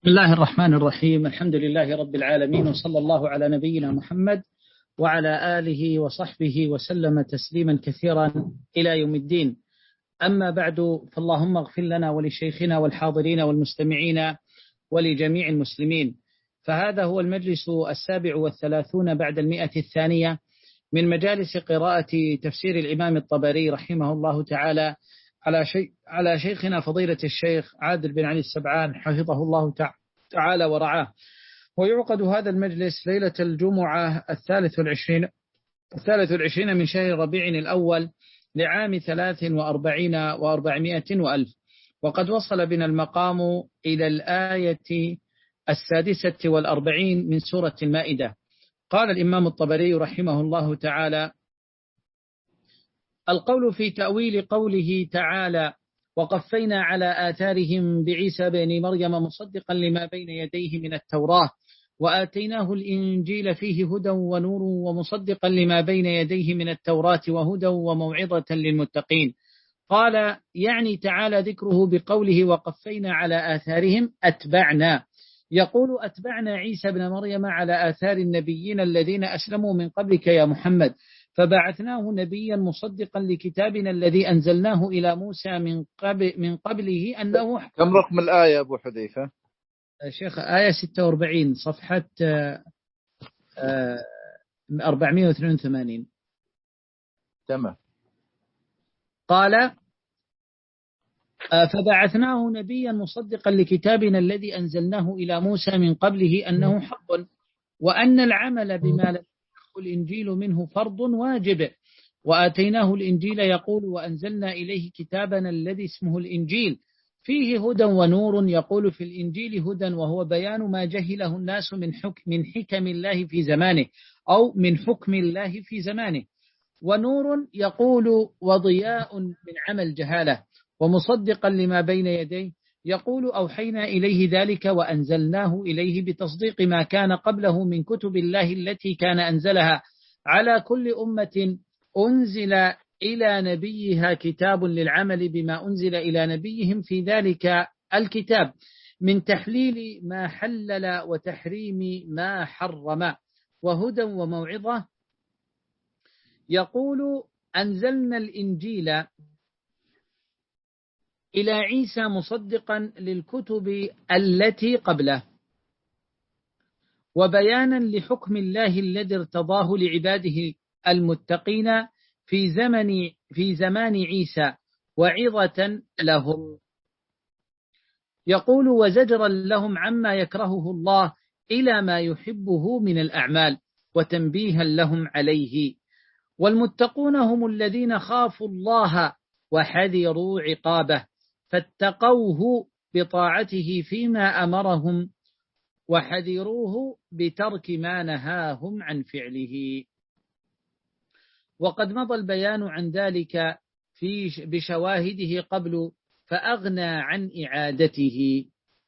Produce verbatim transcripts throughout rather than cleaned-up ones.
الله الرحمن الرحيم. الحمد لله رب العالمين، وصلى الله على نبينا محمد وعلى آله وصحبه وسلم تسليما كثيرا إلى يوم الدين. أما بعد، فاللهم اغفر لنا ولشيخنا والحاضرين والمستمعين ولجميع المسلمين. فهذا هو المجلس السابع والثلاثون بعد المئة الثانية من مجالس قراءة تفسير الإمام الطبري رحمه الله تعالى على شيء على شيخنا فضيلة الشيخ عادل بن علي السبعان حفظه الله تعالى ورعاه. ويعقد هذا المجلس ليلة الجمعة الثالث والعشرين الثالث والعشرين من شهر ربيع الأول لعام ثلاث وأربعين وأربعمائة وألف. وقد وصل بنا المقام إلى الآية السادسة والأربعين من سورة المائدة. قال الإمام الطبري رحمه الله تعالى: القول في تأويل قوله تعالى: وقفينا على آثارهم بعيسى بن مريم مصدقا لما بين يديه من التوراة وآتيناه الإنجيل فيه هدى ونور ومصدقا لما بين يديه من التوراة وهدى وموعظة للمتقين. قال: يعني تعالى ذكره بقوله وقفينا على آثارهم أتبعنا، يقول أتبعنا عيسى بن مريم على آثار النبيين الذين أسلموا من قبلك يا محمد، فبعثناه نبيا مصدقا لكتابنا الذي أنزلناه إلى موسى من قبل من قبله أنه. كم رقم الآية أبو حذيفة؟ شيخ آية ستة وأربعين صفحة أربعمائة واثنين وثمانين. تمام. قال: فبعثناه نبيا مصدقا لكتابنا الذي أنزلناه إلى موسى من قبله أنه حق، وأن العمل بما لم يكن الإنجيل منه فرض واجب. وآتيناه الإنجيل يقول وأنزلنا إليه كتابنا الذي اسمه الإنجيل فيه هدى ونور، يقول في الإنجيل هدى وهو بيان ما جهله الناس من حكم من حكم الله في زمانه أو من حكم الله في زمانه، ونور يقول وضياء من عمل جهالة، ومصدقا لما بين يديه يقول أوحينا إليه ذلك وأنزلناه إليه بتصديق ما كان قبله من كتب الله التي كان أنزلها على كل أمة أنزل إلى نبيها كتاب للعمل بما أنزل إلى نبيهم في ذلك الكتاب من تحليل ما حلل وتحريم ما حرم وهدى وموعظة. يقول أنزلنا الإنجيل إلى عيسى مصدقا للكتب التي قبله وبيانا لحكم الله الذي ارتضاه لعباده المتقين في زمن في زمان عيسى وعظة لهم. يقول وزجرا لهم عما يكرهه الله إلى ما يحبه من الأعمال وتنبيها لهم عليه. والمتقون هم الذين خافوا الله وحذروا عقابه فاتقوه بطاعته فيما أمرهم وحذروه بترك ما نهاهم عن فعله. وقد مضى البيان عن ذلك في بشواهده قبل فأغنى عن إعادته.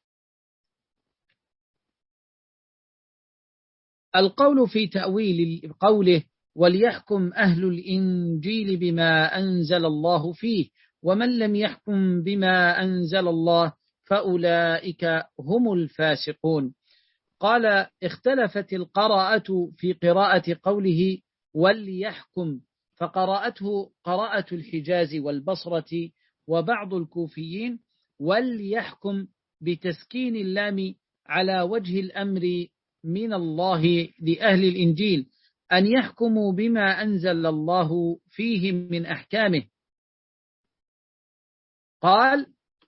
القول في تأويل قوله وليحكم أهل الإنجيل بما أنزل الله فيه ومن لم يحكم بما أنزل الله فأولئك هم الفاسقون. قال: اختلفت القراءة في قراءة قوله وليحكم، فقراءته قراءة الحجاز والبصرة وبعض الكوفيين وليحكم بتسكين اللام على وجه الأمر من الله لأهل الإنجيل أن يحكموا بما أنزل الله فيه من أحكامه. قال: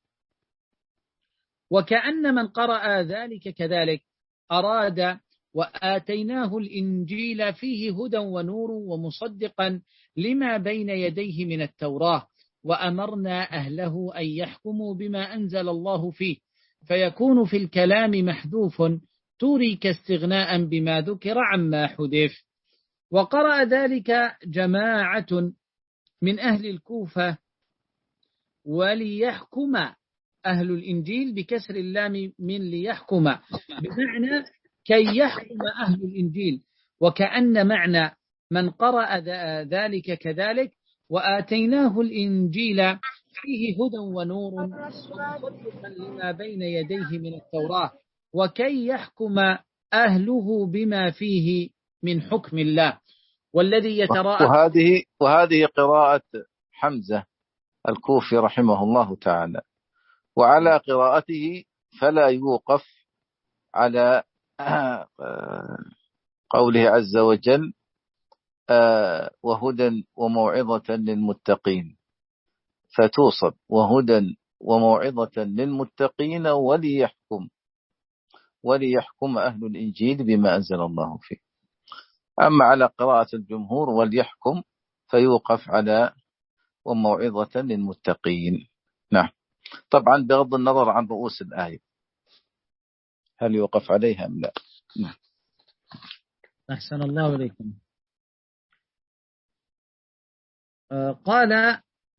وكأن من قرأ ذلك كذلك أراد وآتيناه الإنجيل فيه هدى ونور ومصدقا لما بين يديه من التوراة وأمرنا أهله أن يحكموا بما أنزل الله فيه، فيكون في الكلام محذوف ترك استغناء بما ذكر عما حذف. وقرأ ذلك جماعة من أهل الكوفة وليحكم أهل الإنجيل بكسر اللام من ليحكم بمعنى كي يحكم أهل الإنجيل، وكأن معنى من قرأ ذلك كذلك وآتيناه الإنجيل فيه هدى ونور ومصدقا لما بين يديه من التوراة وكي يحكم أهله بما فيه من حكم الله. والذي يتراءى وهذه وهذه قراءة حمزة الكوفي رحمه الله تعالى، وعلى قراءته فلا يوقف على قوله عز وجل وهدى وموعظة للمتقين، فتوصل وهدى وموعظة للمتقين وليحكم وليحكم أهل الإنجيل بما أنزل الله فيه. أما على قراءة الجمهور وليحكم فيوقف على وموعظة للمتقين. نعم، طبعا بغض النظر عن رؤوس الآية هل يوقف عليها أم لا. نعم. أحسن الله إليكم. آه قال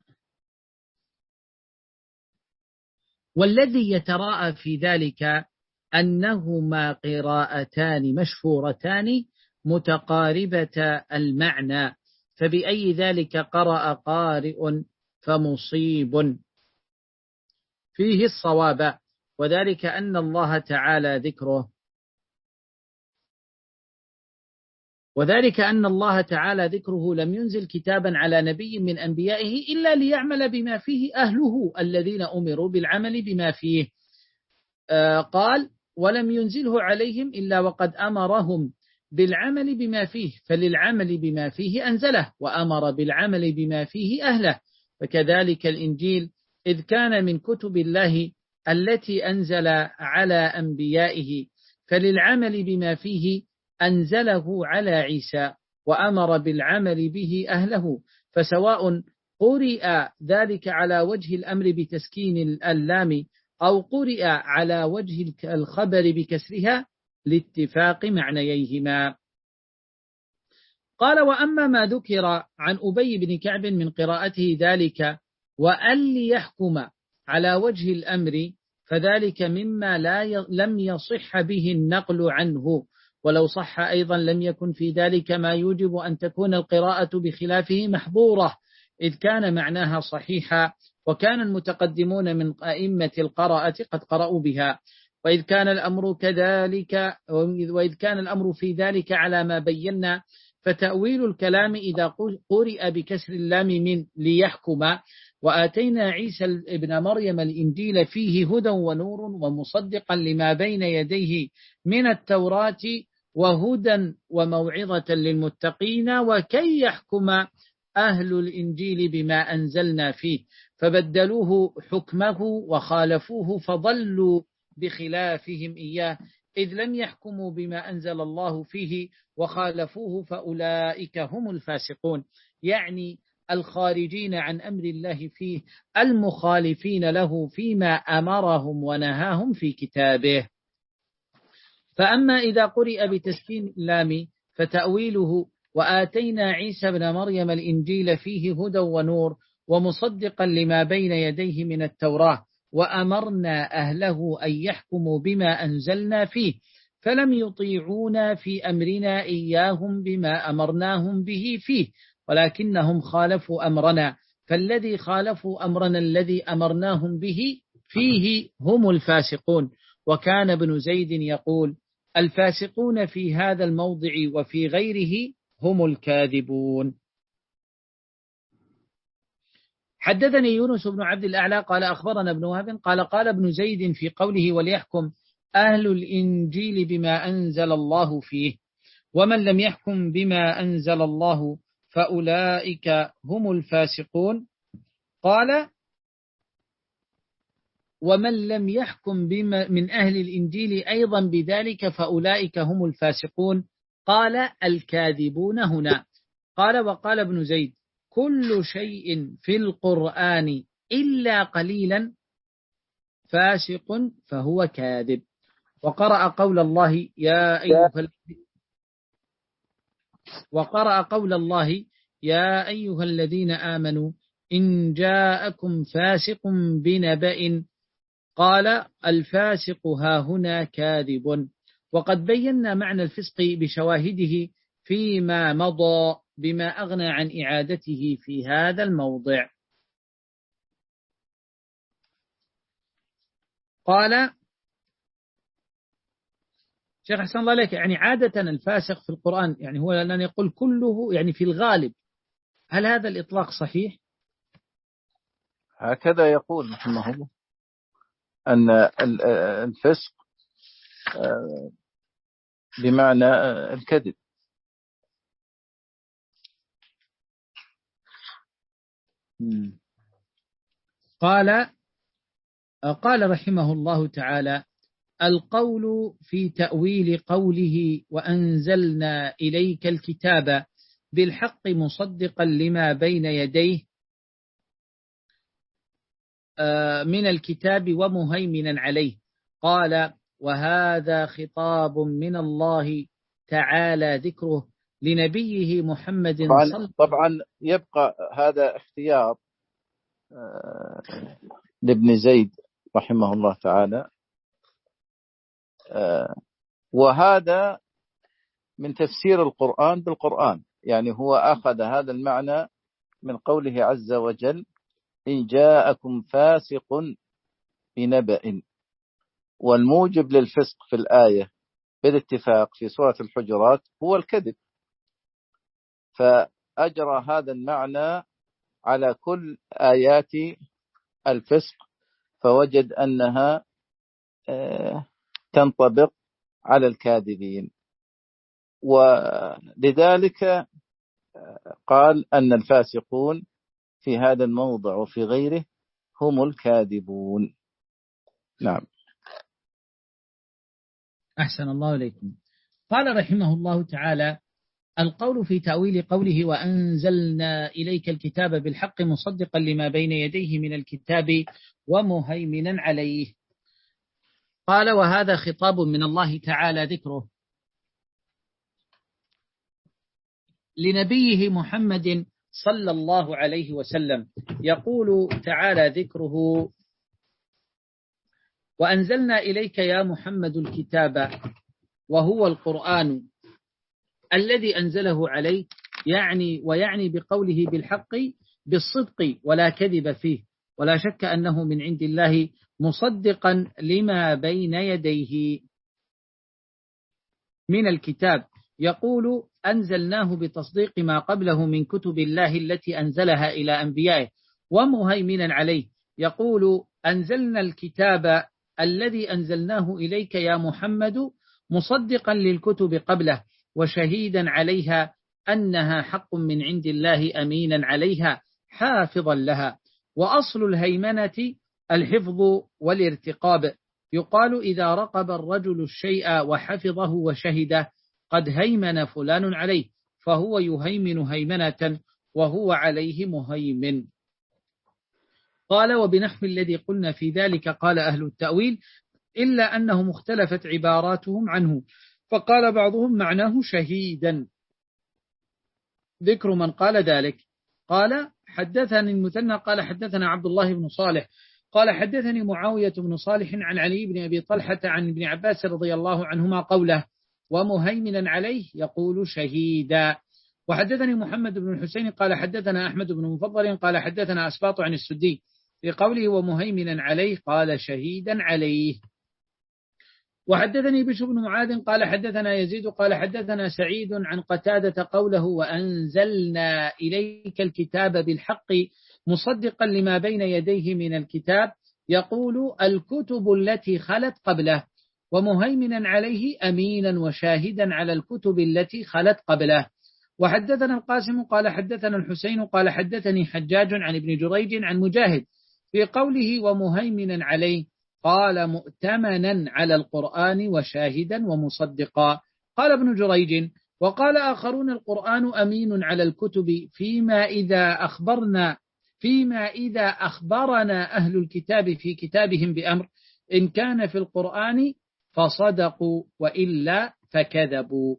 والذي يتراءى في ذلك أنهما قراءتان مشهورتان متقاربة المعنى، فبأي ذلك قرأ قارئ فمصيب فيه الصواب، وذلك أن الله تعالى ذكره وذلك أن الله تعالى ذكره لم ينزل كتابا على نبي من أنبيائه إلا ليعمل بما فيه أهله الذين أمروا بالعمل بما فيه. آه قال ولم ينزله عليهم إلا وقد أمرهم بالعمل بما فيه، فللعمل بما فيه أنزله وأمر بالعمل بما فيه أهله. فكذلك الإنجيل إذ كان من كتب الله التي أنزل على أنبيائه فللعمل بما فيه أنزله على عيسى وأمر بالعمل به أهله، فسواء قرئ ذلك على وجه الأمر بتسكين اللام أو قرئ على وجه الخبر بكسرها لاتفاق معنييهما. قال وأما ما ذكر عن أبي بن كعب من قراءته ذلك وأن ليحكم على وجه الأمر فذلك مما لا ي... لم يصح به النقل عنه، ولو صح أيضا لم يكن في ذلك ما يوجب أن تكون القراءة بخلافه محظورة، إذ كان معناها صحيحا وكان المتقدمون من أئمة القراءة قد قرأوا بها. وإذ كان الأمر كذلك وإذ كان الأمر في ذلك على ما بينا، فتأويل الكلام إذا قرئ بكسر اللام من ليحكم وآتينا عيسى ابن مريم الإنجيل فيه هدى ونور ومصدقا لما بين يديه من التوراة وهدى وموعظة للمتقين وكي يحكم أهل الإنجيل بما أنزلنا فيه، فبدلوه حكمه وخالفوه فضلوا بخلافهم إياه، إذ لم يحكموا بما أنزل الله فيه وخالفوه فأولئك هم الفاسقون، يعني الخارجين عن أمر الله فيه المخالفين له فيما أمرهم ونهاهم في كتابه. فأما إذا قرئ بتسكين اللام فتأويله وآتينا عيسى ابن مريم الإنجيل فيه هدى ونور ومصدقا لما بين يديه من التوراة وأمرنا أهله أن يحكموا بما أنزلنا فيه، فلم يطيعونا في أمرنا إياهم بما أمرناهم به فيه، ولكنهم خالفوا أمرنا، فالذي خالفوا أمرنا الذي أمرناهم به فيه هم الفاسقون. وكان ابن زيد يقول الفاسقون في هذا الموضع وفي غيره هم الكاذبون. حدثني يونس بن عبد الأعلى قال أخبرنا ابن وهب قال قال ابن زيد في قوله وليحكم أهل الإنجيل بما أنزل الله فيه، ومن لم يحكم بما أنزل الله فأولئك هم الفاسقون. قال ومن لم يحكم بما من أهل الإنجيل أيضا بذلك فأولئك هم الفاسقون. قال الكاذبون هنا. قال وقال ابن زيد كل شيء في القرآن إلا قليلا فاسق فهو كاذب. وقرأ قول الله يا أيها وقرأ قول الله يا أيها الذين آمنوا إن جاءكم فاسق بنبأ قال الفاسق ها هنا كاذب. وقد بينا معنى الفسق بشواهده فيما مضى بما أغنى عن إعادته في هذا الموضع. قال شيخ أحسن الله عليك، يعني عادة الفاسق في القرآن يعني هو لأن يقول كله يعني في الغالب، هل هذا الإطلاق صحيح؟ هكذا يقول رحمه الله أن الفسق بمعنى الكذب. قال قال رحمه الله تعالى: القول في تأويل قوله وأنزلنا إليك الكتاب بالحق مصدقا لما بين يديه من الكتاب ومهيمنا عليه. قال: وهذا خطاب من الله تعالى ذكره لنبيه محمد صلى الله عليه وسلم. طبعا يبقى هذا اختيار لابن زيد رحمه الله تعالى، وهذا من تفسير القرآن بالقرآن، يعني هو أخذ هذا المعنى من قوله عز وجل: إن جاءكم فاسق بنبأ، والموجب للفسق في الآية بالاتفاق في سورة الحجرات هو الكذب، فأجرى هذا المعنى على كل آيات الفسق، فوجد أنها تنطبق على الكاذبين، ولذلك قال أن الفاسقون في هذا الموضع وفي غيره هم الكاذبون. نعم. أحسن الله إليكم. قال رحمه الله تعالى: القول في تأويل قوله وأنزلنا إليك الكتاب بالحق مصدقا لما بين يديه من الكتاب ومهيمنا عليه. قال: وهذا خطاب من الله تعالى ذكره لنبيه محمد صلى الله عليه وسلم. يقول تعالى ذكره: وأنزلنا إليك يا محمد الكتاب، وهو القرآن الذي أنزله عليك، يعني ويعني بقوله بالحق بالصدق ولا كذب فيه، ولا شك أنه من عند الله مصدقا لما بين يديه من الكتاب. يقول: أنزلناه بتصديق ما قبله من كتب الله التي أنزلها إلى أنبيائه ومهيمنا عليه. يقول: أنزلنا الكتاب الذي أنزلناه إليك يا محمد مصدقا للكتب قبله وشهيدا عليها أنها حق من عند الله أمينا عليها حافظا لها. وأصل الهيمنة الحفظ والارتقاب. يقال: إذا رقب الرجل الشيء وحفظه وشهده قد هيمن فلان عليه، فهو يهيمن هيمنة وهو عليه مهيمن. قال: وبنحو الذي قلنا في ذلك قال أهل التأويل، إلا أنه اختلفت عباراتهم عنه، فقال بعضهم معناه شهيدا. ذكر من قال ذلك. قال: حدثني المثنى قال حدثنا عبد الله بن صالح قال حدثني معاوية بن صالح عن علي بن أبي طلحة عن ابن عباس رضي الله عنهما قوله: ومهيمنا عليه، يقول شهيدا. وحدثني محمد بن الحسين قال حدثنا أحمد بن مفضل قال حدثنا أسباط عن السدي في قوله ومهيمنا عليه قال شهيدا عليه. وحدثني بشر بن معاذ قال حدثنا يزيد قال حدثنا سعيد عن قتادة قوله: وأنزلنا إليك الكتاب بالحق مصدقا لما بين يديه من الكتاب، يقول: الكتب التي خلت قبله، ومهيمنا عليه أمينا وشاهدا على الكتب التي خلت قبله. وحدثنا القاسم قال حدثنا الحسين قال حدثني حجاج عن ابن جريج عن مجاهد في قوله ومهيمنا عليه قال: مؤتمنا على القرآن وشاهدا ومصدقا. قال ابن جريج: وقال آخرون: القرآن أمين على الكتب فيما إذا أخبرنا فيما إذا أخبرنا أهل الكتاب في كتابهم بأمر، إن كان في القرآن فصدقوا وإلا فكذبوا.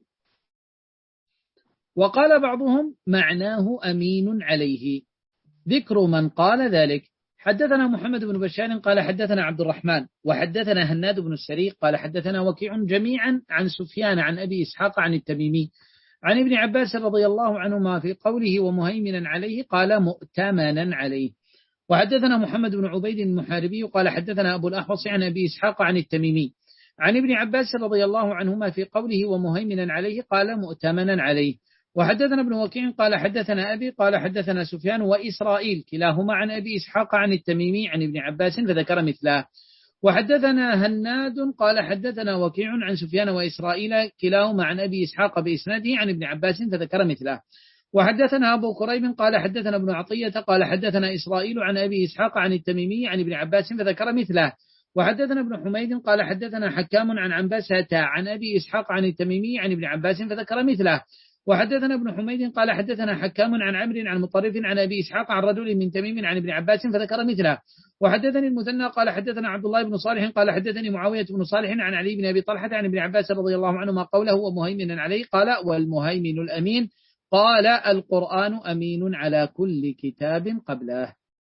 وقال بعضهم معناه أمين عليه. ذكر من قال ذلك. حدثنا محمد بن بشار قال حدثنا عبد الرحمن وحدثنا هناد بن السري قال حدثنا وكيع جميعا عن سفيان عن أبي إسحاق عن التميمي عن ابن عباس رضي الله عنهما في قوله ومهيمنا عليه قال مؤتمنا عليه. وحدثنا محمد بن عبيد المحاربي قال حدثنا أبو الأحوص عن أبي إسحاق عن التميمي عن ابن عباس رضي الله عنهما في قوله ومهيمنا عليه قال مؤتمنا عليه. وحدثنا ابن وكيع قال حدثنا أبي قال حدثنا سفيان وإسرائيل كلاهما عن أبي إسحاق عن التميمي عن ابن عباس فذكر مثله. وحدثنا هناد قال حدثنا وكيع عن سفيان وإسرائيل كلاهما عن أبي إسحاق بإسناده عن ابن عباس فذكر مثله. وحدثنا أبو كريب قال حدثنا ابن عطية قال حدثنا إسرائيل عن أبي إسحاق عن التميمي عن ابن عباس فذكر مثله. وحدثنا ابن حميد قال حدثنا حكام عن عنبسة عن أبي إسحاق عن التميمي عن ابن عباس فذكر مثله. وحدثنا ابن حميد قال حدثنا حكام عن عمرو عن مطرف عن أبي إسحاق عن رجل من تميم عن ابن عباس فذكر مثله. وحدثني المثنى قال حدثنا عبد الله بن صالح قال حدثني معاوية بن صالح عن علي بن أبي طلحة عن ابن عباس رضي الله عنهما قوله ومهيمنا عليه قال والمهيمن الأمين قال القرآن أمين على كل كتاب قبله.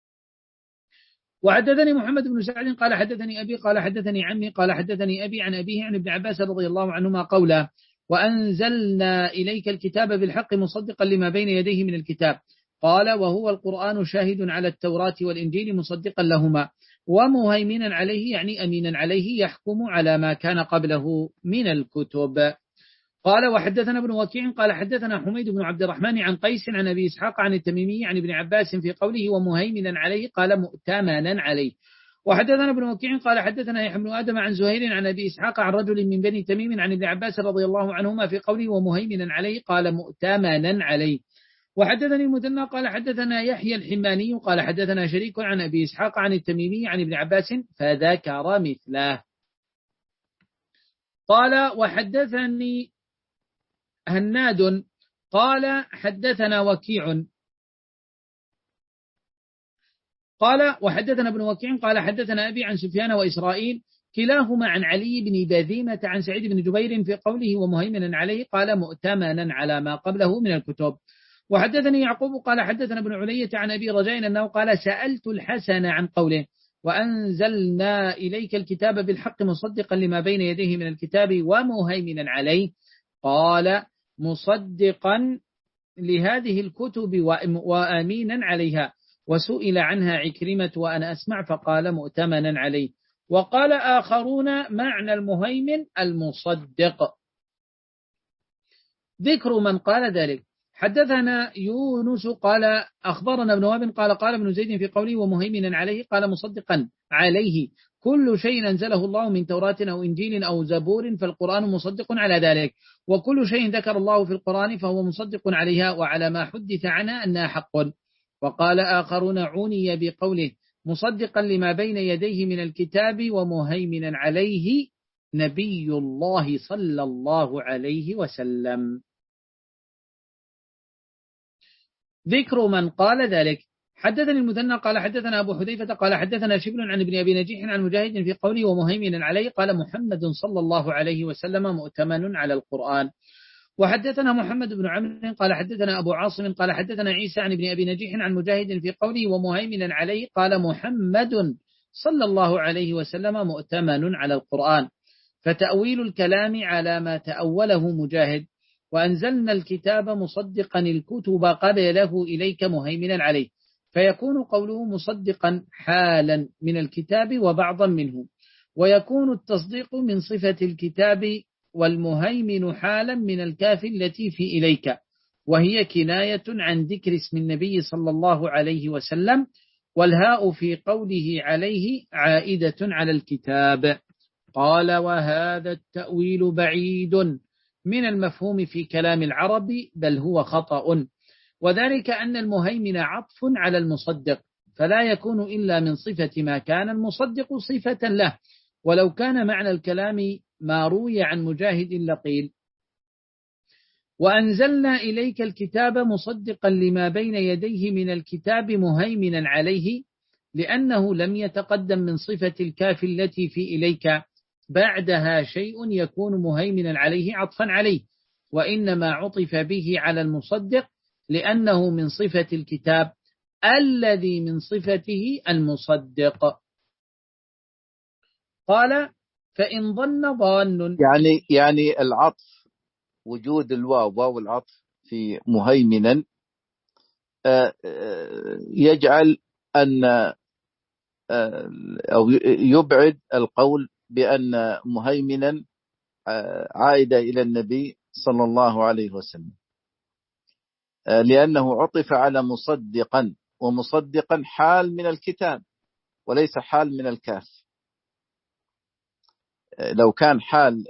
وحدثني محمد بن سعد قال حدثني أبي قال حدثني عمي قال حدثني أبي عن أبيه عن ابن عباس رضي الله عنهما قوله وأنزلنا إليك الكتاب بالحق مصدقا لما بين يديه من الكتاب قال وهو القرآن شاهد على التوراة والإنجيل مصدقا لهما ومهيمنا عليه يعني أمينا عليه يحكم على ما كان قبله من الكتب. قال وحدثنا ابن وكيع قال حدثنا حميد بن عبد الرحمن عن قيس عن أبي إسحاق عن التميمي عن ابن عباس في قوله ومهيمنا عليه قال مؤتمنا عليه. وحدثنا ابن وكيع قال حدثنا يحيى بن آدم عن زهير عن أبي إسحاق عن رجل من بني تميم عن ابن عباس رضي الله عنهما في قوله ومهيمنا عليه قال مؤتمنا عليه. وحدثني المثنى قال حدثنا يحيى الحماني قال حدثنا شريك عن أبي إسحاق عن التميمي عن ابن عباس فذكر مثله. قال وحدثني هناد قال حدثنا وكيع قال وحدثنا ابن وكيع قال حدثنا أبي عن سفيان وإسرائيل كلاهما عن علي بن بذيمة عن سعيد بن جبير في قوله ومهيمنا عليه قال مؤتمنا على ما قبله من الكتب. وحدثني يعقوب قال حدثنا ابن علية عن أبي رجاء أنه قال سألت الحسن عن قوله وأنزلنا إليك الكتاب بالحق مصدقا لما بين يديه من الكتاب ومهيمنا عليه قال مصدقا لهذه الكتب وأمينا عليها. وسئل عنها عكرمة وأنا أسمع فقال مؤتمنا عليه. وقال آخرون معنى المهيمن المصدق. ذكر من قال ذلك حدثنا يونس قال أخبرنا ابن وهب قال قال ابن زيد في قوله ومهيمنا عليه قال مصدقا عليه كل شيء أنزله الله من توراة أو إنجيل أو زبور فالقرآن مصدق على ذلك وكل شيء ذكر الله في القرآن فهو مصدق عليها وعلى ما حدث عنها أنها حق. وقال آخرون عني بقوله مصدقا لما بين يديه من الكتاب ومهيمنا عليه نبي الله صلى الله عليه وسلم. ذكر من قال ذلك حدثني المثنى قال حدثنا أبو حذيفة قال حدثنا شبل عن ابن أبي نجيح عن مجاهد في قوله ومهيمنا عليه قال محمد صلى الله عليه وسلم مؤتمن على القرآن. وحدثنا محمد بن عمرو قال حدثنا أبو عاصم قال حدثنا عيسى عن ابن أبي نجيح عن مجاهد في قوله ومهيمنا عليه قال محمد صلى الله عليه وسلم مؤتمن على القرآن. فتأويل الكلام على ما تأوله مجاهد وأنزلنا الكتاب مصدقا الكتب قبله إليك مهيمنا عليه فيكون قوله مصدقا حالا من الكتاب وبعضا منه ويكون التصديق من صفة الكتاب والمهيمن حالا من الكاف التي في إليك وهي كناية عن ذكر اسم النبي صلى الله عليه وسلم والهاء في قوله عليه عائدة على الكتاب. قال وهذا التأويل بعيد من المفهوم في كلام العرب بل هو خطأ وذلك أن المهيمن عطف على المصدق فلا يكون إلا من صفة ما كان المصدق صفة له ولو كان معنى الكلام ما روي عن مجاهد لقيل وأنزلنا إليك الكتاب مصدقا لما بين يديه من الكتاب مهيمنا عليه لأنه لم يتقدم من صفة الكاف التي في إليك بعدها شيء يكون مهيمنا عليه عطفا عليه وإنما عطف به على المصدق لأنه من صفة الكتاب الذي من صفته المصدق. قال فإن ظن ظان يعني يعني العطف وجود الواو واو العطف في مهيمنا يجعل أن أو يبعد القول بأن مهيمنا عائدة إلى النبي صلى الله عليه وسلم، لأنه عطف على مصدقا، ومصدقا حال من الكتاب وليس حال من الكاف. لو كان حال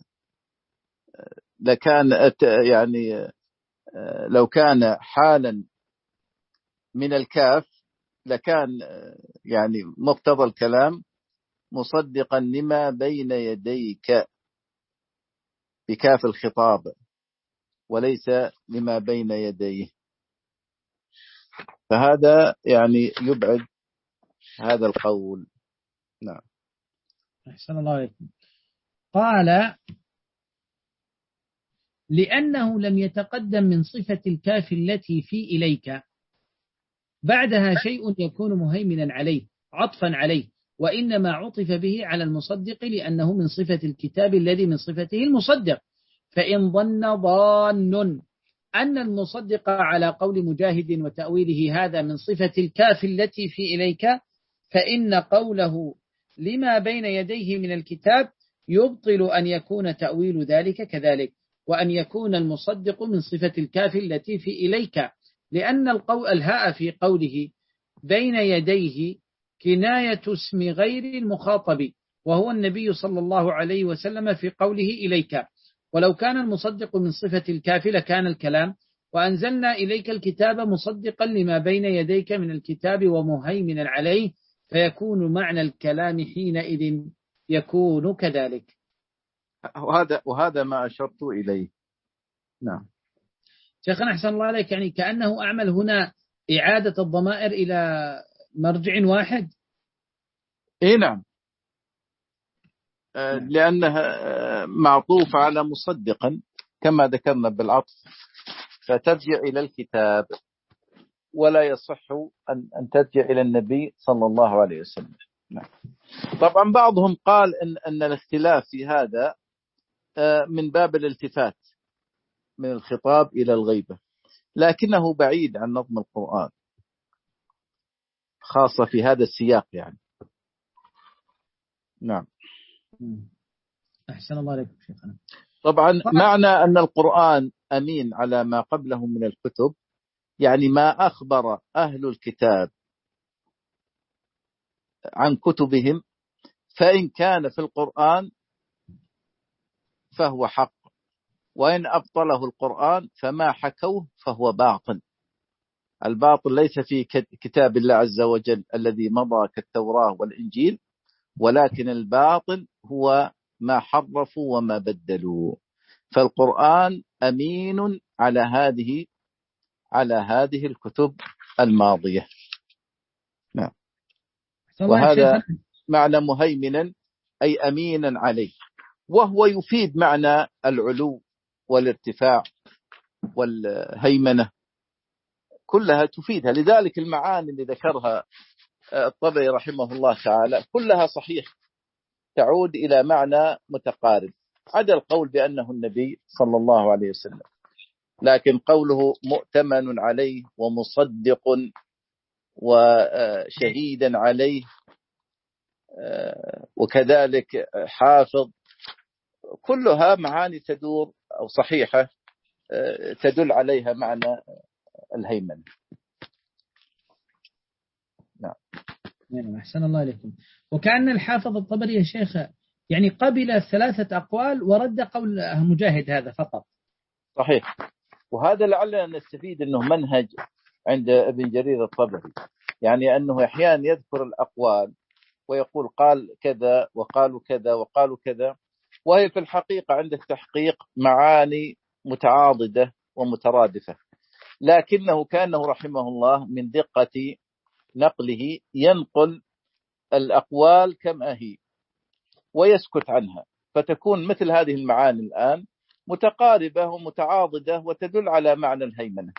لكان يعني لو كان حالا من الكاف لكان يعني مقتضى الكلام مصدقا لما بين يديك بكاف الخطاب وليس لما بين يديه، فهذا يعني يبعد هذا القول. نعم. أحسن الله عليكم. قال لأنه لم يتقدم من صفة الكاف التي في إليك بعدها شيء يكون مهيمنا عليه عطفا عليه، وإنما عطف به على المصدق لأنه من صفة الكتاب الذي من صفته المصدق. فإن ظن ظان أن المصدق على قول مجاهد وتأويله هذا من صفة الكاف التي في إليك، فإن قوله لما بين يديه من الكتاب يبطل أن يكون تأويل ذلك كذلك، وأن يكون المصدق من صفة الكاف التي في إليك، لأن القول الهاء في قوله بين يديه كناية اسم غير المخاطب وهو النبي صلى الله عليه وسلم في قوله إليك، ولو كان المصدق من صفة الكاف لكان الكلام وأنزلنا إليك الكتاب مصدقا لما بين يديك من الكتاب ومهيمنا عليه، فيكون معنى الكلام حينئذ يكون كذلك. وهذا وهذا ما أشرت إليه. نعم. شيخنا أحسن الله عليك، يعني كأنه أعمل هنا إعادة الضمائر إلى مرجع واحد. إيه نعم، لأنها معطوف على مصدقا كما ذكرنا بالعطف، فترجع إلى الكتاب ولا يصح أن أن ترجع إلى النبي صلى الله عليه وسلم. نعم. طبعا بعضهم قال أن أن الاختلاف في هذا من باب الالتفات من الخطاب إلى الغيبة، لكنه بعيد عن نظم القرآن خاصة في هذا السياق يعني. نعم. أحسن الله عليكم شيخنا. طبعا معنى أن القرآن أمين على ما قبله من الكتب، يعني ما أخبر أهل الكتاب عن كتبهم فإن كان في القرآن فهو حق، وإن أبطله القرآن فما حكوه فهو باطل. الباطل ليس في كتاب الله عز وجل الذي مضى كالتوراة والإنجيل، ولكن الباطل هو ما حرفوا وما بدلوا. فالقرآن أمين على هذه على هذه الكتب الماضية. نعم. وهذا معنى مهيمنا أي أمينا عليه، وهو يفيد معنى العلو والارتفاع والهيمنة، كلها تفيدها. لذلك المعاني اللي ذكرها الطبري رحمه الله تعالى كلها صحيح، تعود إلى معنى متقارب، عدا القول بأنه النبي صلى الله عليه وسلم. لكن قوله مؤتمن عليه ومصدق وشهيدا عليه وكذلك حافظ، كلها معاني تدور أو صحيحة تدل عليها معنى الهيمنة. نعم. أحسن الله عليكم. وكأن الحافظ الطبري يا شيخ يعني قبل ثلاثة أقوال ورد قول مجاهد هذا فقط. صحيح. وهذا لعلنا نستفيد أنه منهج عند ابن جرير الطبري، يعني أنه أحيانا يذكر الأقوال ويقول قال كذا وقالوا كذا وقالوا كذا، وهي في الحقيقة عند التحقيق معاني متعاضدة ومترادفة، لكنه كانه رحمه الله من دقة نقله ينقل الأقوال كما هي ويسكت عنها، فتكون مثل هذه المعاني الآن متقاربة ومتعاضدة وتدل على معنى الهيمنة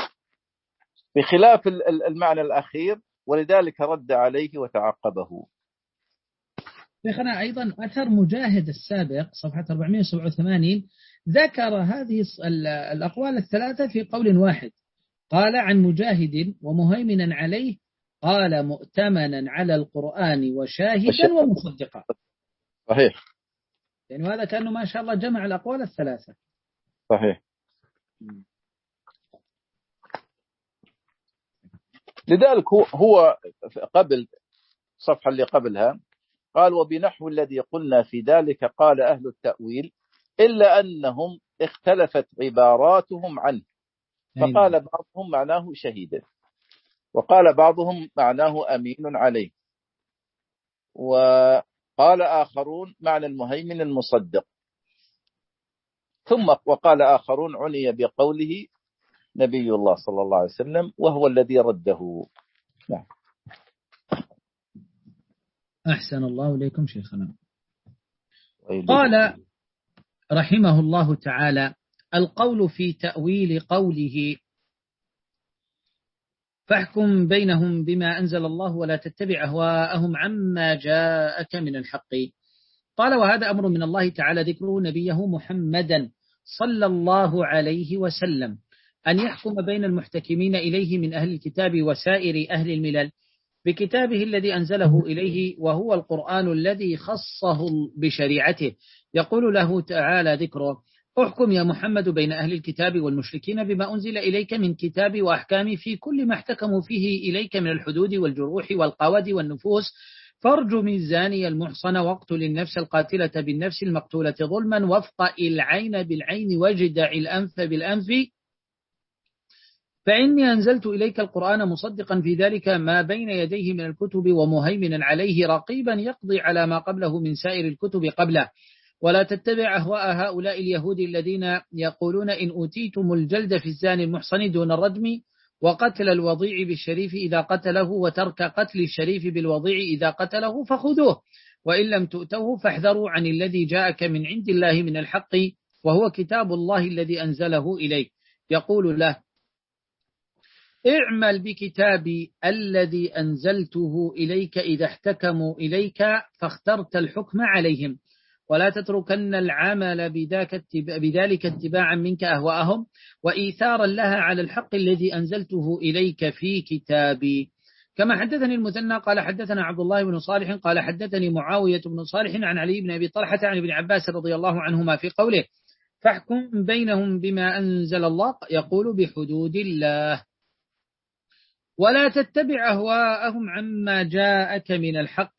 بخلاف المعنى الأخير، ولذلك رد عليه وتعقبه. شيخنا أيضا أثر مجاهد السابق صفحة أربعمائة وسبعة وثمانين ذكر هذه الأقوال الثلاثة في قول واحد، قال عن مجاهد ومهيمنا عليه، قال مؤتمنا على القرآن وشاهدا ومصدقا. صحيح. يعني هذا كأنه ما شاء الله جمع الأقوال الثلاثة. صحيح. لذلك هو هو قبل الصفحة اللي قبلها قال وبنحو الذي قلنا في ذلك قال أهل التأويل إلا أنهم اختلفت عباراتهم عنه، فقال بعضهم معناه شهيد، وقال بعضهم معناه أمين عليه، وقال آخرون معنى المهيمن المصدق، ثم وقال آخرون عني بقوله نبي الله صلى الله عليه وسلم وهو الذي رده. نعم. أحسن الله إليكم شيخنا. قال رحمه الله تعالى القول في تأويل قوله فاحكم بينهم بما أنزل الله ولا تتبع أهواءهم عما جاءك من الحق. قال وهذا أمر من الله تعالى ذكره نبيه محمدا صلى الله عليه وسلم أن يحكم بين المحتكمين إليه من أهل الكتاب وسائر أهل الملل بكتابه الذي أنزله إليه وهو القرآن الذي خصه بشريعته. يقول له تعالى ذكره احكم يا محمد بين أهل الكتاب والمشركين بما أنزل إليك من كتاب وأحكام في كل ما احتكموا فيه إليك من الحدود والجروح والقواد والنفوس، فارجم الزاني المحصن واقتل النفس القاتلة بالنفس المقتولة ظلما وافق العين بالعين واجدع الأنف بالأنف، فإني أنزلت إليك القرآن مصدقا في ذلك ما بين يديه من الكتب ومهيمنا عليه رقيبا يقضي على ما قبله من سائر الكتب قبله. ولا تتبع أهواء هؤلاء اليهود الذين يقولون إن أوتيتم الجلد في الزاني المحصن دون الرجم وقتل الوضيع بالشريف إذا قتله وترك قتل الشريف بالوضيع إذا قتله فخذوه وإن لم تؤتوه فاحذروا عن الذي جاءك من عند الله من الحق وهو كتاب الله الذي أنزله إليك. يقول له اعمل بكتابي الذي أنزلته إليك إذا احتكموا إليك فاخترت الحكم عليهم ولا تتركن العمل بذلك اتباعا منك أهواءهم وإيثارا لها على الحق الذي أنزلته إليك في كتابي. كما حدثني المثنى قال حدثنا عبد الله بن صالح قال حدثني معاوية بن صالح عن علي بن أبي طلحة عن ابن عباس رضي الله عنهما في قوله فاحكم بينهم بما أنزل الله يقول بحدود الله ولا تتبع أهواءهم عما جاءك من الحق.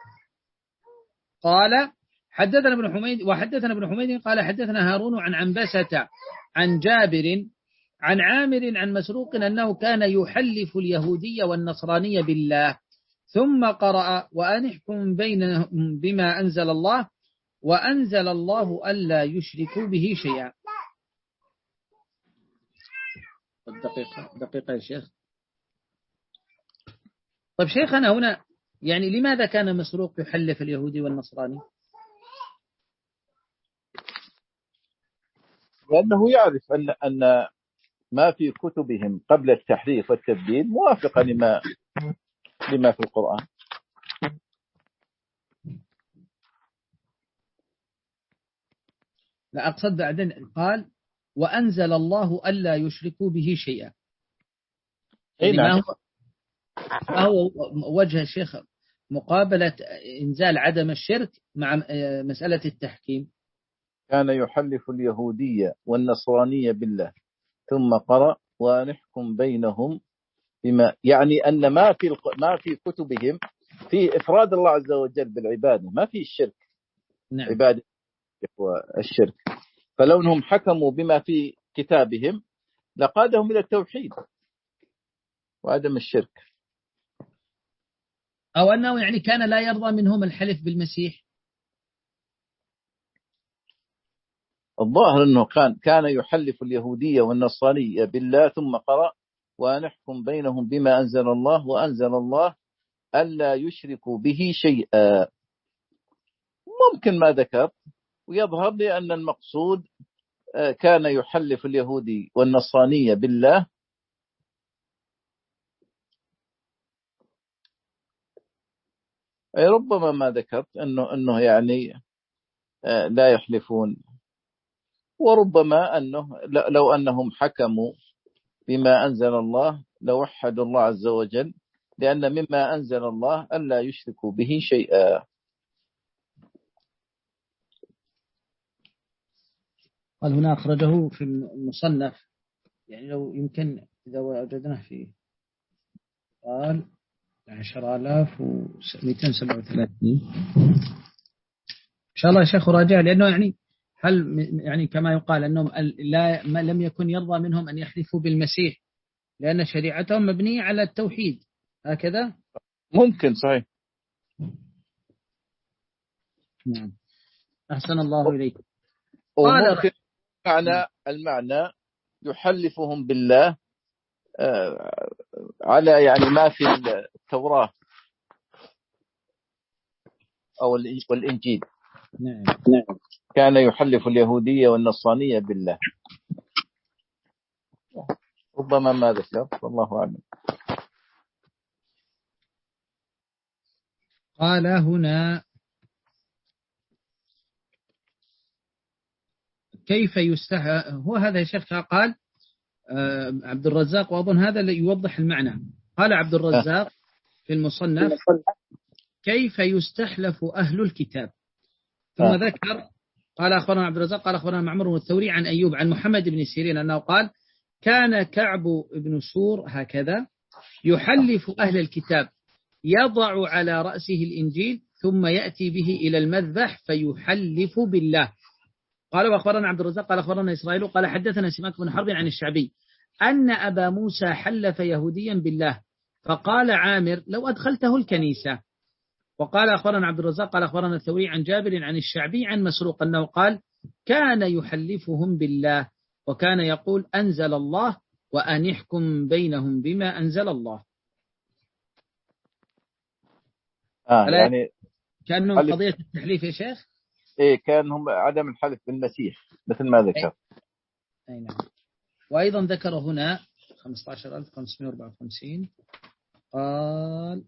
قال حدثنا ابن حميد وحدثنا ابن حميد قال حدثنا هارون عن عنبسة عن جابر عن عامر عن مسروق أنه كان يحلف اليهودية والنصرانية بالله ثم قرأ وأن احكم بينهم بما أنزل الله وأنزل الله ألا يشركوا به شيئا. دقيقة دقيقة يا شيخ. طيب شيخنا هنا يعني لماذا كان مسروق يحلف اليهودي والنصراني؟ لأنه يعرف أن أن ما في كتبهم قبل التحريف والتبديل موافقة لما لما في القرآن. لا أقصد بعدين قال وأنزل الله ألا يشركوا به شيئا. يعني ما هو ما هو وجه الشيخ مقابلة إنزال عدم الشرك مع مسألة التحكيم؟ كان يحلف اليهودية والنصرانية بالله ثم قرأ ونحكم بينهم بما يعني أن ما في ما في كتبهم في إفراد الله عز وجل بالعبادة، ما في الشرك. نعم. عبادة والشرك، فلو أنهم حكموا بما في كتابهم لقادهم إلى التوحيد وعدم الشرك. أو أنه يعني كان لا يرضى منهم الحلف بالمسيح. الظاهر أنه كان كان يحلف اليهودية والنصرانية بالله ثم قرأ ونحكم بينهم بما أنزل الله وأنزل الله ألا يشركوا به شيئا. ممكن ما ذكر، ويظهر لي أن المقصود كان يحلف اليهودي والنصرانية بالله أي ربما ما ذكرت أنه أنه يعني لا يحلفون، وربما أنه لو أنهم حكموا بما أنزل الله لوحدوا الله عز وجل، لأن مما أنزل الله ألا يشركوا به شيئا. قال هنا أخرجه في المصنف، يعني لو يمكن إذا وجدناه فيه قال عشرة آلاف ومئتين وسبعة وثلاثين. إن شاء الله يا شيخ راجع، لأنه يعني هل يعني كما يقال أنهم لا ما لم يكن يرضى منهم أن يحلفوا بالمسيح لأن شريعتهم مبنية على التوحيد، هكذا ممكن صحيح. نعم أحسن الله إليكم. وممكن معنى المعنى يحلفهم بالله على يعني ما في التوراة أو والإنجيل. نعم. كان يحلف اليهودية والنصرانية بالله، ربما ما ذكر والله أعلم. قال هنا كيف يستحى، هو هذا يا شيخ قال آه عبد الرزاق، وأظن هذا اللي يوضح المعنى. قال عبد الرزاق في المصنف كيف يستحلف أهل الكتاب، ثم آه. ذكر قال أخبرنا عبد الرزاق قال أخبرنا معمر والثوري عن أيوب عن محمد بن سيرين أنه قال كان كعب بن سور هكذا يحلف أهل الكتاب، يضع على رأسه الإنجيل ثم يأتي به إلى المذبح فيحلف بالله. قال وأخبرنا عبد الرزاق قال أخبرنا إسرائيل قال حدثنا سماك بن حرب عن الشعبي أن أبا موسى حلف يهوديا بالله فقال عامر لو أدخلته الكنيسة. وقال أخبرنا عبد الرزاق قال أخبرنا الثوري عن جابر عن الشعبي عن مسروق أنه قال كان يحلفهم بالله وكان يقول أنزل الله وأن يحكم بينهم بما أنزل الله. آه يعني كأنه قضية التحليف يا شيخ. إيه كان هم عدم الحلف بالمسيح مثل ما ذكر. أي نعم. وأيضا ذكر هنا خمسة عشر ألف وخمسمائة وأربعة وخمسين قال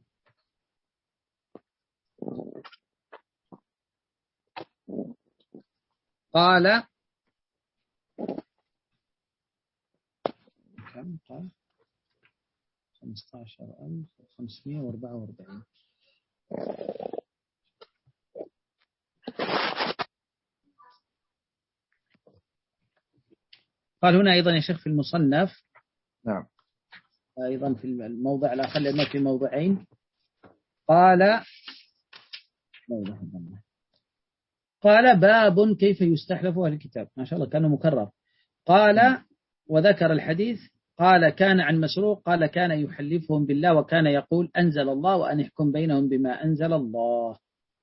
قال كم قال خمسة عشر ألف وخمسمائة وأربعة وأربعين. قال هنا أيضا يا شيخ في المصنف. نعم. أيضا في الموضع الآخر لأنه في موضعين. قال قال باب كيف يستحلف أهل الكتاب، ما شاء الله كان مكرر. قال وذكر الحديث قال كان عن مسروق قال كان يحلفهم بالله وكان يقول أنزل الله وأن يحكم بينهم بما أنزل الله.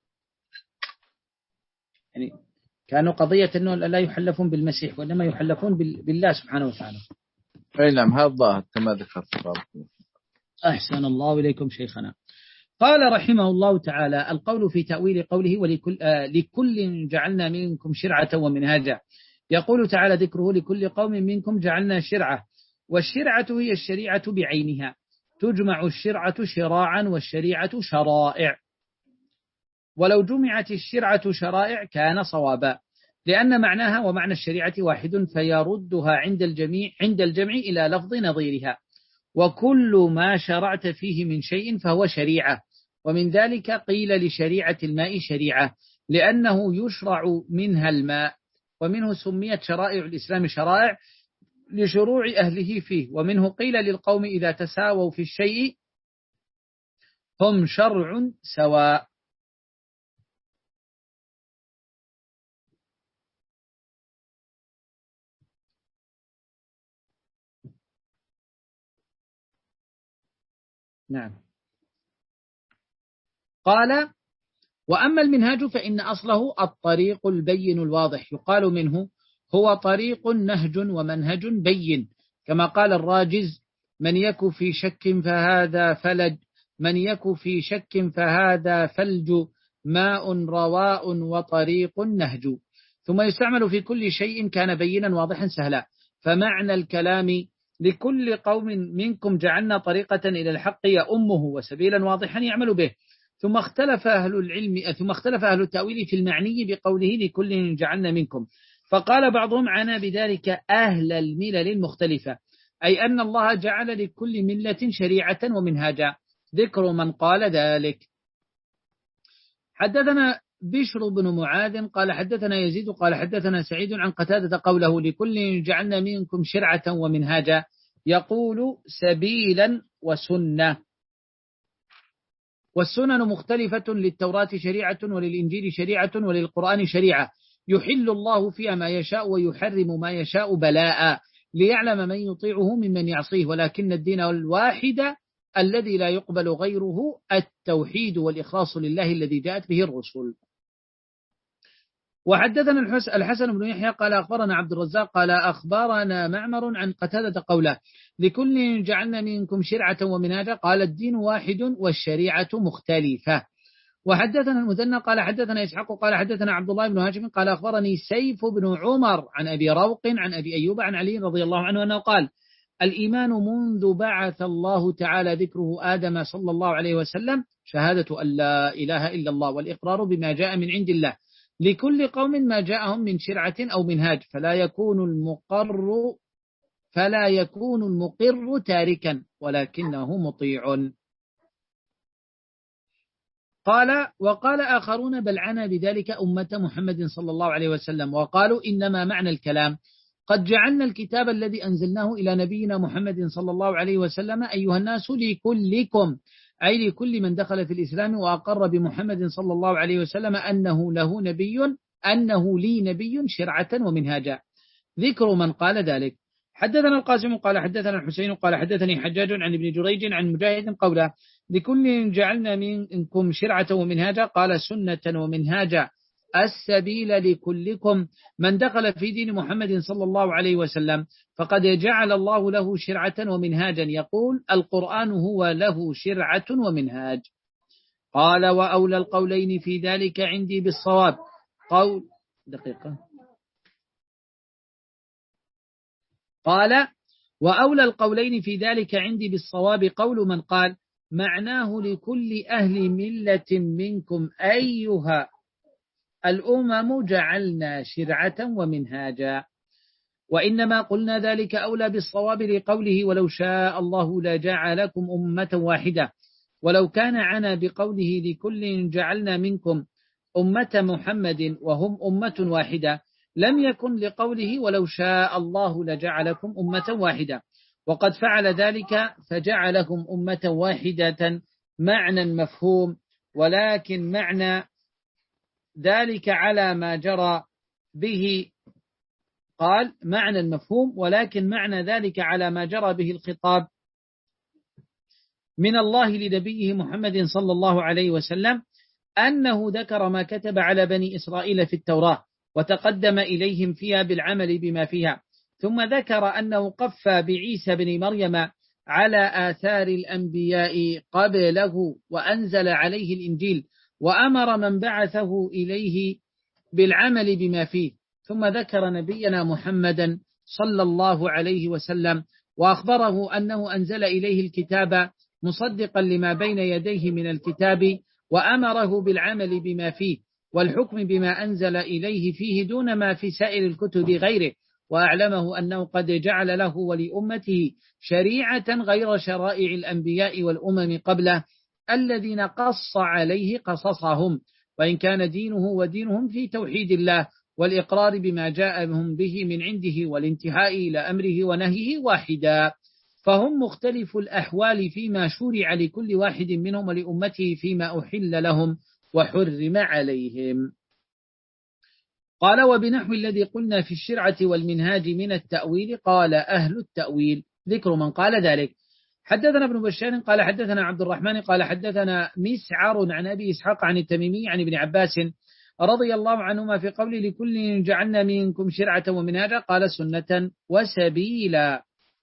يعني كانوا قضية أنه لا يحلفون بالمسيح وإنما يحلفون بالله سبحانه وتعالى. أي نعم هذا ظاهر كما ذكرت. أحسن الله إليكم شيخنا. قال رحمه الله تعالى القول في تأويل قوله ولكل آه لكل جعلنا منكم شرعة ومنهاجا. يقول تعالى ذكره لكل قوم منكم جعلنا شرعة، والشرعة هي الشريعة بعينها، تجمع الشرعة شراعا والشريعة شرائع، ولو جمعت الشرعة شرائع كان صوابا، لأن معناها ومعنى الشريعة واحد فيردها عند الجميع عند الجمع إلى لفظ نظيرها. وكل ما شرعت فيه من شيء فهو شريعة، ومن ذلك قيل لشريعة الماء شريعة لأنه يشرع منها الماء، ومنه سميت شرائع الإسلام شرائع لشروع أهله فيه، ومنه قيل للقوم إذا تساووا في الشيء هم شرع سواء. نعم. قال وأما المنهاج فإن أصله الطريق البين الواضح، يقال منه هو طريق نهج ومنهج بين، كما قال الراجز من يك في شك فهذا فلج، من يك في شك فهذا فلج، ماء رواء وطريق نهج. ثم يستعمل في كل شيء كان بينا واضحا سهلا. فمعنى الكلام لكل قوم منكم جعلنا طريقة إلى الحق يأمه وسبيلا واضحا يعمل به. ثم اختلف أهل العلم ثم اختلف أهل التأويل في المعني بقوله لكل جعلنا منكم، فقال بعضهم عنا بذلك أهل الملل المختلفة، أي أن الله جعل لكل ملة شريعة ومنهاجا. ذكر من قال ذلك. حدثنا بشر بن معاذ قال حدثنا يزيد قال حدثنا سعيد عن قتادة قوله لكل جعلنا منكم شرعة ومنهاجا يقول سبيلا وسنة. والسنن مختلفة، للتوراة شريعة وللإنجيل شريعة وللقرآن شريعة، يحل الله فيها ما يشاء ويحرم ما يشاء بلاء، ليعلم من يطيعه ممن يعصيه، ولكن الدين الواحد الذي لا يقبل غيره التوحيد والإخلاص لله الذي جاءت به الرسل. وحدثنا الحسن بن يحيى قال أخبرنا عبد الرزاق قال أخبرنا معمر عن قتادة قوله لكل جعلنا منكم شرعة ومنهاجا قال الدين واحد والشريعة مختلفة. وحدثنا المثنى قال حدثنا إسحاق قال حدثنا عبد الله بن هاشم قال أخبرني سيف بن عمر عن أبي روق عن أبي أيوب عن علي رضي الله عنه أنه قال الإيمان منذ بعث الله تعالى ذكره آدم صلى الله عليه وسلم شهادة أن لا إله إلا الله والإقرار بما جاء من عند الله لكل قوم ما جاءهم من شرعة أو منهاج، فلا يكون المقر فلا يكون المقر تاركا ولكنه مطيع. قال وقال آخرون بل عنا بذلك أمة محمد صلى الله عليه وسلم، وقالوا إنما معنى الكلام قد جعلنا الكتاب الذي أنزلناه إلى نبينا محمد صلى الله عليه وسلم أيها الناس لكلكم، أي لكل من دخل في الإسلام وأقر بمحمد صلى الله عليه وسلم أنه له نبي أنه لي نبي شرعة ومنهاجا. ذكر من قال ذلك. حدثنا القاسم قال حدثنا الحسين قال حدثني حجاج عن ابن جريج عن مجاهد قوله لكل جعلنا منكم شرعة ومنهاجا قال سنة ومنهاجا السبيل لكلكم من دخل في دين محمد صلى الله عليه وسلم فقد جعل الله له شرعة ومنهاجا، يقول القرآن هو له شرعة ومنهاج. قال وأولى القولين في ذلك عندي بالصواب قول دقيقة قال وأولى القولين في ذلك عندي بالصواب قول من قال معناه لكل أهل ملة منكم أيها الأمم جعلنا شرعة ومنهاجا، وإنما قلنا ذلك أولى بالصواب لقوله ولو شاء الله لجعلكم أمة واحدة، ولو كان عنا بقوله لكل جعلنا منكم أمة محمد وهم أمة واحدة لم يكن لقوله ولو شاء الله لجعلكم أمة واحدة، وقد فعل ذلك فجعلكم أمة واحدة معنى مفهوم، ولكن معنى ذلك على ما جرى به قال معنى المفهوم ولكن معنى ذلك على ما جرى به الخطاب من الله لنبيه محمد صلى الله عليه وسلم أنه ذكر ما كتب على بني إسرائيل في التوراة وتقدم إليهم فيها بالعمل بما فيها، ثم ذكر أنه قفى بعيسى بن مريم على آثار الأنبياء قبله وأنزل عليه الإنجيل وأمر من بعثه إليه بالعمل بما فيه، ثم ذكر نبينا محمدا صلى الله عليه وسلم وأخبره أنه أنزل إليه الكتاب مصدقا لما بين يديه من الكتاب وأمره بالعمل بما فيه والحكم بما أنزل إليه فيه دون ما في سائر الكتب غيره، وأعلمه أنه قد جعل له ولأمته شريعة غير شرائع الأنبياء والأمم قبله الذين قص عليه قصصهم، وإن كان دينه ودينهم في توحيد الله والإقرار بما جاءهم به من عنده والانتهاء إلى أمره ونهيه واحدا، فهم مختلف الأحوال فيما شرع لكل واحد منهم ولأمته فيما أحل لهم وحرم عليهم. قال وبنحو الذي قلنا في الشرعة والمنهاج من التأويل قال أهل التأويل. ذكر من قال ذلك. حدثنا ابن بشار قال حدثنا عبد الرحمن قال حدثنا مسعر عن أبي إسحاق عن التميمي عن ابن عباس رضي الله عنهما في قول لكل جعلنا منكم شرعة ومنهاجا قال سنة وسبيلا.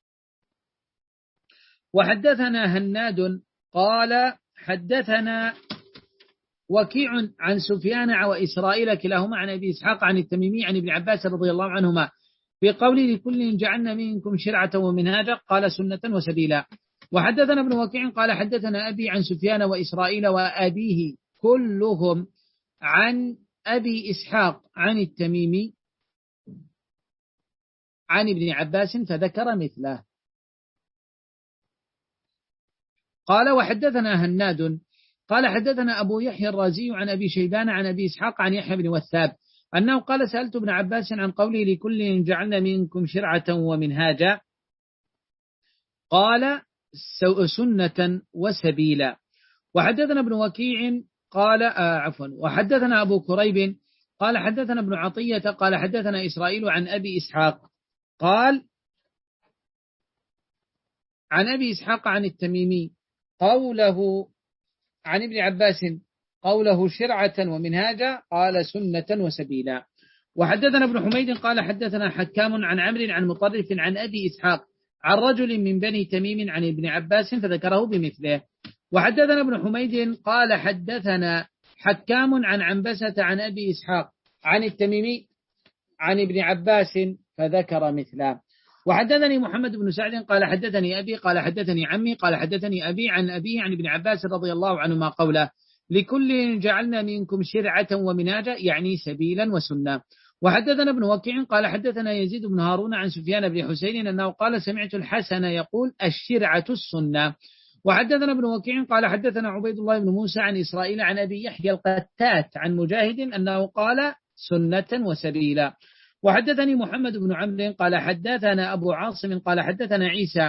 وحدثنا هناد قال حدثنا وكيع عن سفيان وإسرائيل كلاهما عن أبي إسحاق عن التميمي عن ابن عباس رضي الله عنهما في قول لكل جعلنا منكم شرعة ومنهاجا قال سنة وسبيلا. وحدثنا ابن وكيع قال حدثنا أبي عن سفيان وإسرائيل وأبيه كلهم عن أبي إسحاق عن التميمي عن ابن عباس فذكر مثله. قال وحدثنا هناد قال حدثنا أبو يحيى الرازي عن أبي شيبان عن أبي إسحاق عن يحيى بن وثاب أنه قال سألت ابن عباس عن قوله لكل جعلنا منكم شرعة ومنهاجا قال سنة وسبيلا. وحدثنا ابن وكيع قال آه عفوا وحدثنا أبو كريب قال حدثنا ابن عطية قال حدثنا إسرائيل عن أبي إسحاق قال عن أبي إسحاق عن التميمي قوله عن ابن عباس قوله شرعة ومنهاجا قال سنة وسبيلا. وحدثنا ابن حميد قال حدثنا حكام عن عمرو عن مطرف عن أبي إسحاق عن رجل من بني تميم عن ابن عباس فذكره بمثله. وحدثنا ابن حميد قال حدثنا حكام عن عنبسة عن أبي إسحاق عن التميمي عن ابن عباس فذكر مثله. وحدثني محمد بن سعد قال حدثني أبي قال حدثني عمي قال حدثني أبي عن أبي عن ابن عباس رضي الله عنهما قوله لكل جعلنا منكم شرعة ومنهاجا يعني سبيلا وسنة. وحدثنا ابن وكيع قال حدثنا يزيد بن هارون عن سفيان بن حسين أنه قال سمعت الحسن يقول الشرعة السنة. وحدثنا ابن وكيع قال حدثنا عبيد الله بن موسى عن إسرائيل عن أبي يحيى القتات عن مجاهد أنه قال سنة وسبيلا. وحدثني محمد بن عمرو قال حدثنا أبو عاصم قال حدثنا عيسى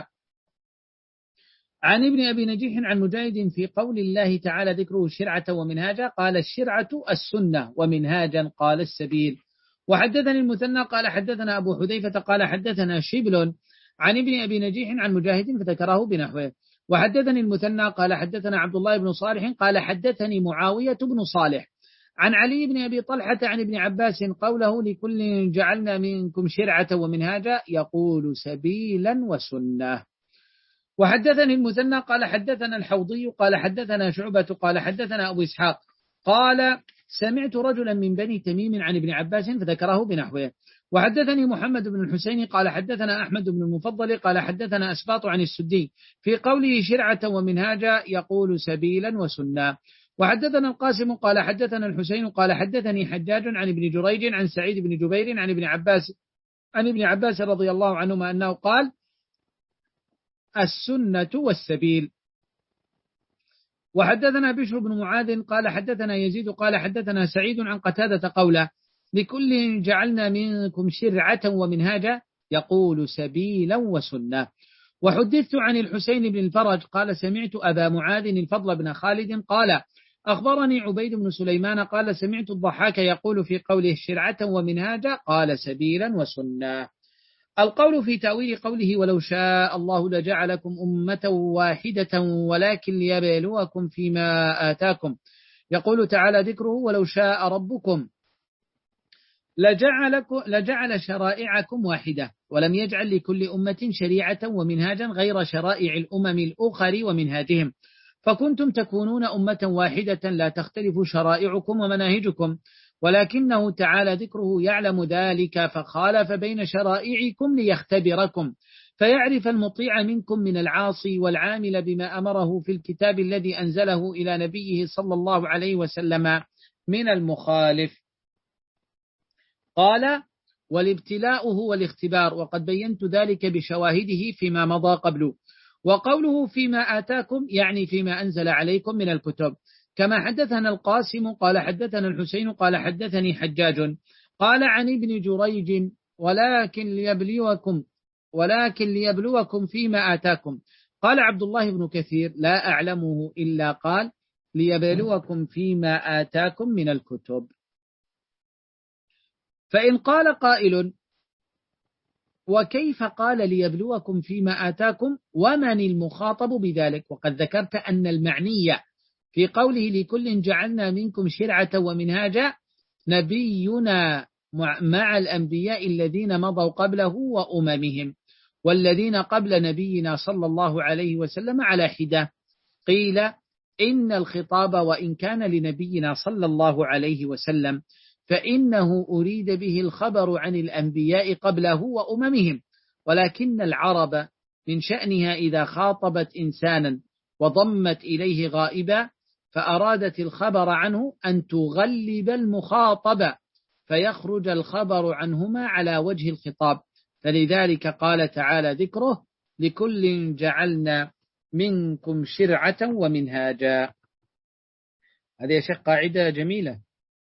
عن ابن أبي نجيح عن مجاهد في قول الله تعالى ذكره الشرعة ومنهاجا قال الشرعة السنة ومنهاجا قال السبيل. وحدثني المثنى قال حدثنا أبو حذيفة قال حدثنا شبل عن ابن أبي نجيح عن مجاهد فذكره بنحوه. وحدثني المثنى قال حدثنا عبد الله بن صالح قال حدثني معاوية بن صالح عن علي بن أبي طلحة عن ابن عباس قوله لكل جعلنا منكم شرعة ومنهاجا يقول سبيلا وسنة. وحدثني المثنى قال حدثنا الحوضي قال حدثنا شعبة قال حدثنا أبو إسحاق قال سمعت رجلا من بني تميم عن ابن عباس فذكره بنحوه. وحدثني محمد بن الحسين قال حدثنا أحمد بن المفضل قال حدثنا أسباط عن السدي في قوله شرعة ومنهاجا يقول سبيلا وسنة. وحدثنا القاسم قال حدثنا الحسين قال حدثني حجاج عن ابن جريج عن سعيد بن جبير عن ابن عباس عن ابن عباس رضي الله عنهما أنه قال السنة والسبيل. وحدثنا بشر بن معاذ قال حدثنا يزيد قال حدثنا سعيد عن قتادة قوله لكل جعلنا منكم شرعة ومنهاجا يقول سبيلا وسنة. وحدثت عن الحسين بن الفرج قال سمعت أبا معاذ الفضل بن خالد قال أخبرني عبيد بن سليمان قال سمعت الضحاك يقول في قوله شرعة ومنهاجا قال سبيلا وسنة. القول في تأويل قوله ولو شاء الله لجعلكم أمة واحدة ولكن ليبلوكم فيما آتاكم يقول تعالى ذكره ولو شاء ربكم لجعلكم لجعل شرائعكم واحدة ولم يجعل لكل أمة شريعة ومنهاجا غير شرائع الأمم الأخر ومنهاجهم فكنتم تكونون أمة واحدة لا تختلف شرائعكم ومناهجكم ولكنه تعالى ذكره يعلم ذلك فخالف بين شرائعكم ليختبركم فيعرف المطيع منكم من العاصي والعامل بما أمره في الكتاب الذي أنزله إلى نبيه صلى الله عليه وسلم من المخالف. قال والابتلاء هو الاختبار وقد بينت ذلك بشواهده فيما مضى قبله. وقوله فيما آتاكم يعني فيما أنزل عليكم من الكتب كما حدثنا القاسم قال حدثنا الحسين قال حدثني حجاج قال عن ابن جريج ولكن ليبلوكم ولكن ليبلوكم فيما آتاكم. قال عبد الله بن كثير لا أعلمه إلا قال ليبلوكم فيما آتاكم من الكتب. فإن قال قائل وكيف قال ليبلوكم فيما آتاكم ومن المخاطب بذلك وقد ذكرت أن المعنية في قوله لكل جعلنا منكم شرعة ومنهاجا نبينا مع الأنبياء الذين مضوا قبله وأممهم والذين قبل نبينا صلى الله عليه وسلم على حدة. قيل إن الخطاب وإن كان لنبينا صلى الله عليه وسلم فإنه أريد به الخبر عن الأنبياء قبله وأممهم ولكن العرب من شأنها إذا خاطبت إنسانا وضمت إليه غائبا فأرادت الخبر عنه أن تغلب المخاطب فيخرج الخبر عنهما على وجه الخطاب فلذلك قال تعالى ذكره لكل جعلنا منكم شرعة ومنهاجا. هذه يا شيخ قاعدة جميلة.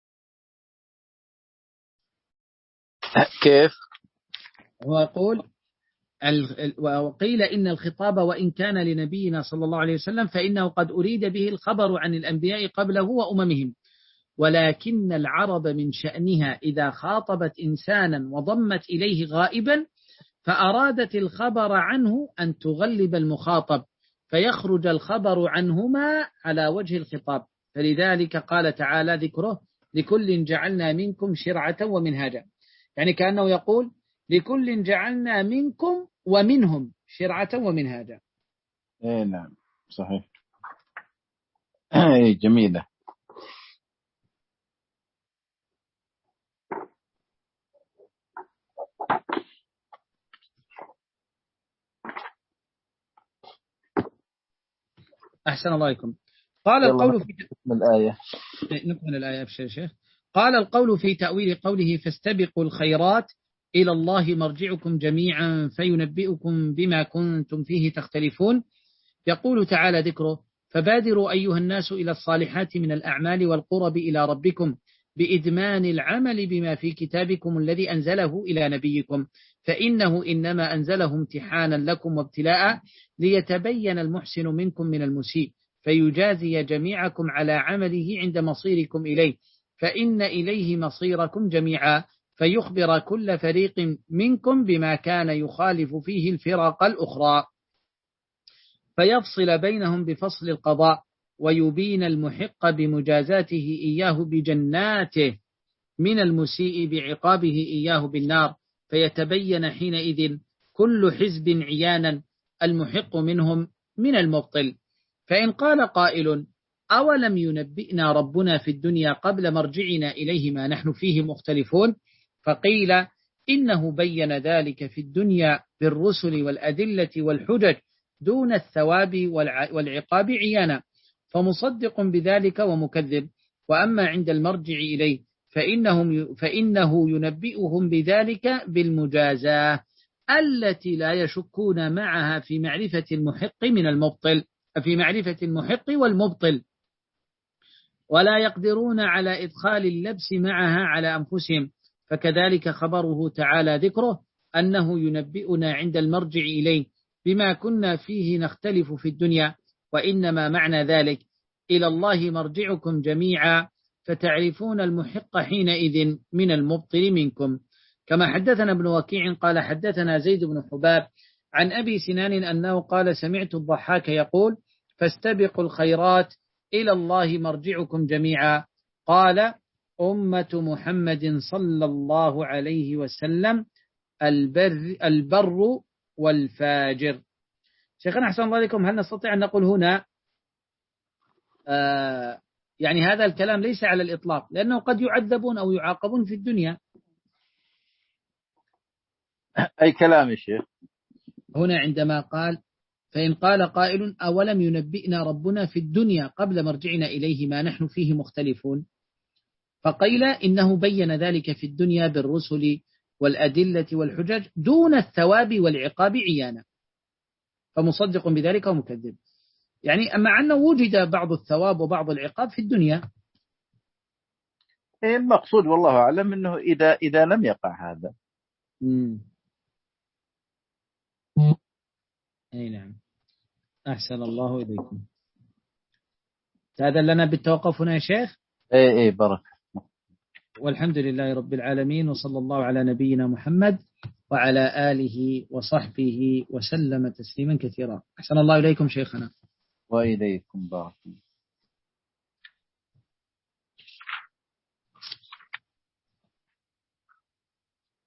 كيف؟ هو يقول وقيل إن الخطاب وإن كان لنبينا صلى الله عليه وسلم فإنه قد أريد به الخبر عن الأنبياء قبله وأممهم، ولكن العرب من شأنها إذا خاطبت إنسانا وضمت إليه غائبا فأرادت الخبر عنه أن تغلب المخاطب فيخرج الخبر عنهما على وجه الخطاب، فلذلك قال تعالى ذكره لكل جعلنا منكم شرعة ومنهاجا، يعني كأنه يقول لكل جعلنا منكم ومنهم شرعة ومنهاجا. اي نعم صحيح. اي جميلة. أحسن الله عليكم. قال القول في الآية نكمل الآية بشيء شيخ. قال القول في تأويل قوله فاستبقوا الخيرات إلى الله مرجعكم جميعا فينبئكم بما كنتم فيه تختلفون. يقول تعالى ذكره فبادروا أيها الناس إلى الصالحات من الأعمال والقرب إلى ربكم بإدمان العمل بما في كتابكم الذي أنزله إلى نبيكم، فإنه إنما أنزله امتحانا لكم وابتلاء ليتبين المحسن منكم من المسيء فيجازي جميعكم على عمله عند مصيركم إليه، فإن إليه مصيركم جميعا فيخبر كل فريق منكم بما كان يخالف فيه الفرق الأخرى فيفصل بينهم بفصل القضاء ويبين المحق بمجازاته إياه بجناته من المسيء بعقابه إياه بالنار، فيتبين حينئذ كل حزب عيانا المحق منهم من المبطل. فإن قال قائل أولم ينبئنا ربنا في الدنيا قبل مرجعنا إليه ما نحن فيه مختلفون، فقيل إنه بين ذلك في الدنيا بالرسل والأدلة والحجج دون الثواب والعقاب عيانا، فمصدق بذلك ومكذب. وأما عند المرجع إليه فإنهم فإنه ينبئهم بذلك بالمجازاة التي لا يشكون معها في معرفة المحق من المبطل في معرفة المحق والمبطل، ولا يقدرون على إدخال اللبس معها على أنفسهم. فكذلك خبره تعالى ذكره أنه ينبئنا عند المرجع إليه بما كنا فيه نختلف في الدنيا، وإنما معنى ذلك إلى الله مرجعكم جميعا فتعرفون المحق حينئذ من المبطل منكم. كما حدثنا ابن وكيع قال حدثنا زيد بن حباب عن أبي سنان أنه قال سمعت الضحاك يقول فاستبقوا الخيرات إلى الله مرجعكم جميعا. قال أمة محمد صلى الله عليه وسلم البر, البر والفاجر. شيخنا أحسن الله عليكم، هل نستطيع أن نقول هنا آه يعني هذا الكلام ليس على الإطلاق لأنه قد يعذبون أو يعاقبون في الدنيا؟ أي كلام يا شيخ؟ هنا عندما قال فإن قال قائل أولم ينبئنا ربنا في الدنيا قبل مرجعنا إليه ما نحن فيه مختلفون، فقيل إنه بين ذلك في الدنيا بالرسل والأدلة والحجج دون الثواب والعقاب عيانا، فمصدق بذلك ومكذب. يعني أما أنه وجد بعض الثواب وبعض العقاب في الدنيا. المقصود والله أعلم أنه إذا إذا لم يقع هذا. مم. أي نعم. أحسن الله إليكم. هذا لنا بالتوقف هنا يا شيخ. أي أي بركة. والحمد لله رب العالمين، وصلى الله على نبينا محمد وعلى آله وصحبه وسلم تسليما كثيرا. أحسن الله إليكم شيخنا. وإليكم بارك.